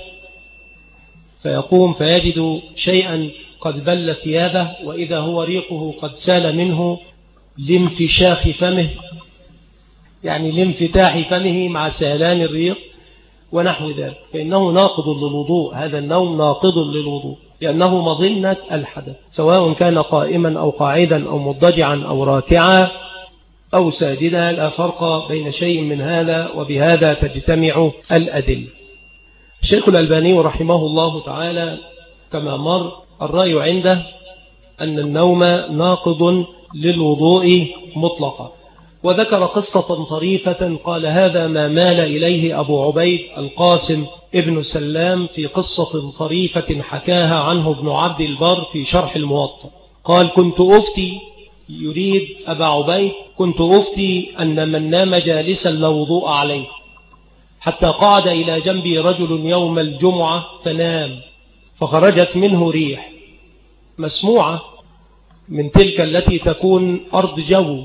فيقوم فيجد شيئا قد بل ثيابه، وإذا هو ريقه قد سال منه لانفشاخ فمه، يعني لانفتاح فمه مع سيلان الريق ونحو ذلك، فإنه ناقض للوضوء. هذا النوم ناقض للوضوء، لأنه مظنة الحدث، سواء كان قائما أو قاعدا أو مضجعا أو راكعا أو ساجدا، لا فرق بين شيء من هذا، وبهذا تجتمع الأدلة. الشيخ الألباني رحمه الله تعالى كما مر الرأي عنده أن النوم ناقض للوضوء مطلقا، وذكر قصة طريفة قال هذا ما مال إليه أبو عبيد القاسم ابن سلام في قصة طريفة حكاها عنه ابن عبد البر في شرح الموطأ. قال كنت أفتي، يريد أبا عبيد، كنت أفتي أن من نام جالسا لا وضوء عليه، حتى قعد إلى جنبي رجل يوم الجمعة فنام، فخرجت منه ريح مسموعة من تلك التي تكون أرض جو.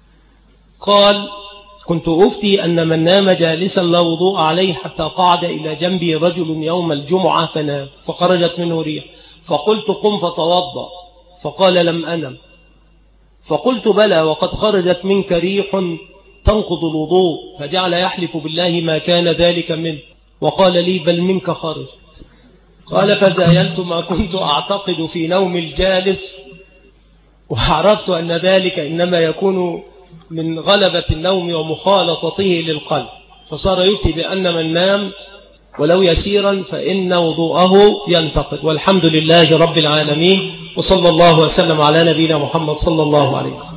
قال كنت أفتي أن من نام جالسا لا وضوء عليه حتى قعد إلى جنبي رجل يوم الجمعة فنام، فخرجت منه ريح، فقلت قم فتوضأ، فقال لم أنم، فقلت بلى وقد خرجت منك ريح تنقض الوضوء، فجعل يحلف بالله ما كان ذلك منه، وقال لي بل منك خرج. قال فزايلت ما كنت أعتقد في نوم الجالس، وعرفت أن ذلك إنما يكون من غلبة النوم ومخالطته للقلب، فصار يفتي بأن من نام ولو يسيرا فإن وضوءه ينتقد. والحمد لله رب العالمين، وصلى الله وسلم على نبينا محمد صلى الله عليه وسلم.